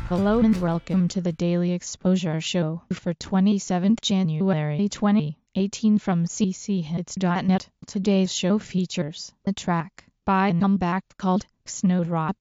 Hello and welcome to the Daily Exposure Show for 27th January 2018 from cchits.net. Today's show features a track by Numbach called Snowdrop.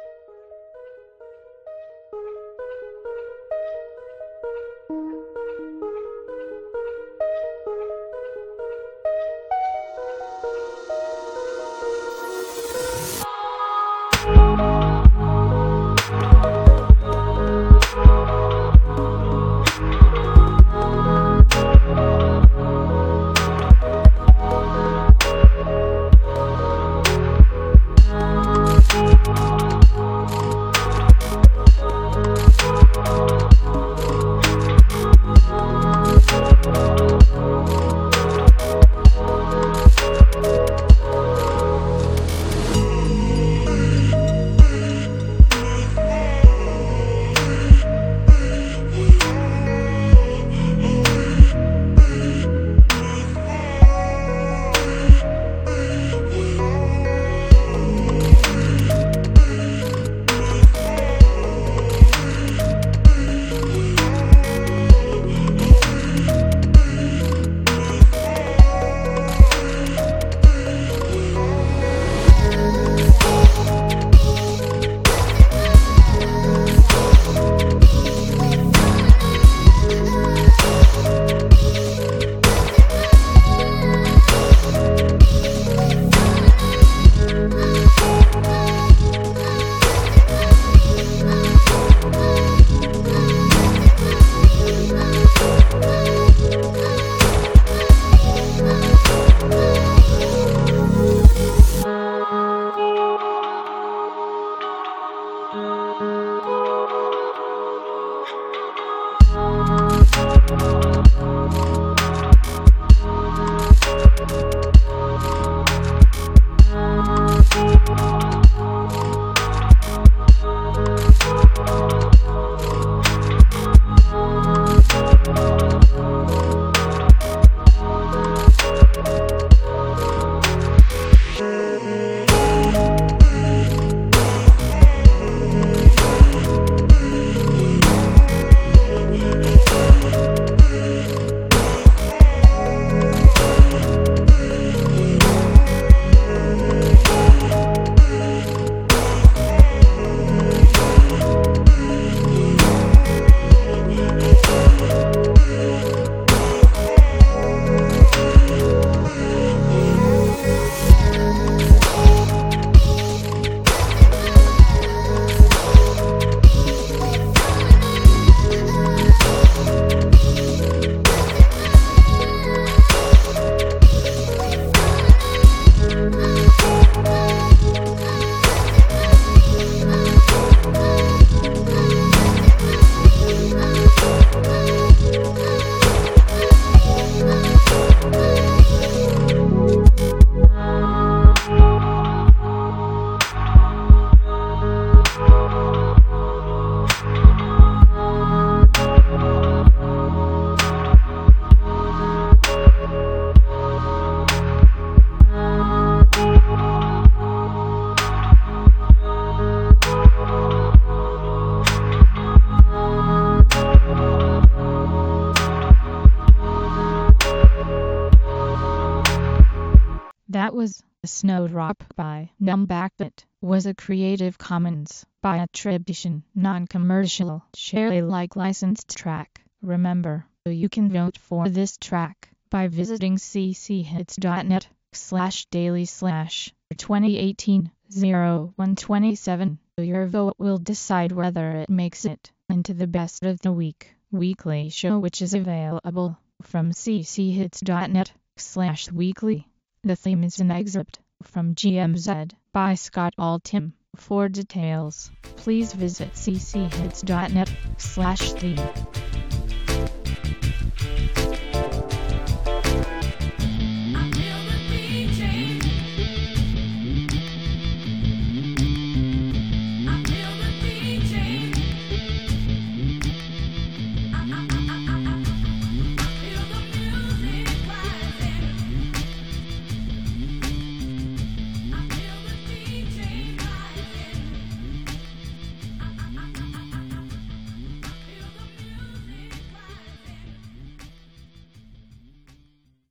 That was Snowdrop by Numbach. It was a Creative Commons by attribution, non-commercial, share Alike licensed track. Remember, you can vote for this track by visiting cchits.net/daily/2018-0127. Your vote will decide whether it makes it into the Best of the Week weekly show, which is available from cchits.net/weekly. The theme is an excerpt from GMZ by Scott Altham. For details, please visit cchits.net/theme.